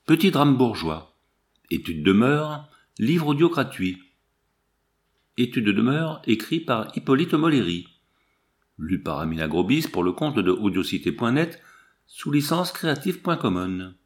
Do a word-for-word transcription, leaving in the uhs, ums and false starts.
Petit drame bourgeois. Étude de mœurs, livre audio gratuit. Étude de mœurs écrit par Hippolyte Moléry. Lu par Amina Grobis pour le compte de audiocité point net sous licence creative point common.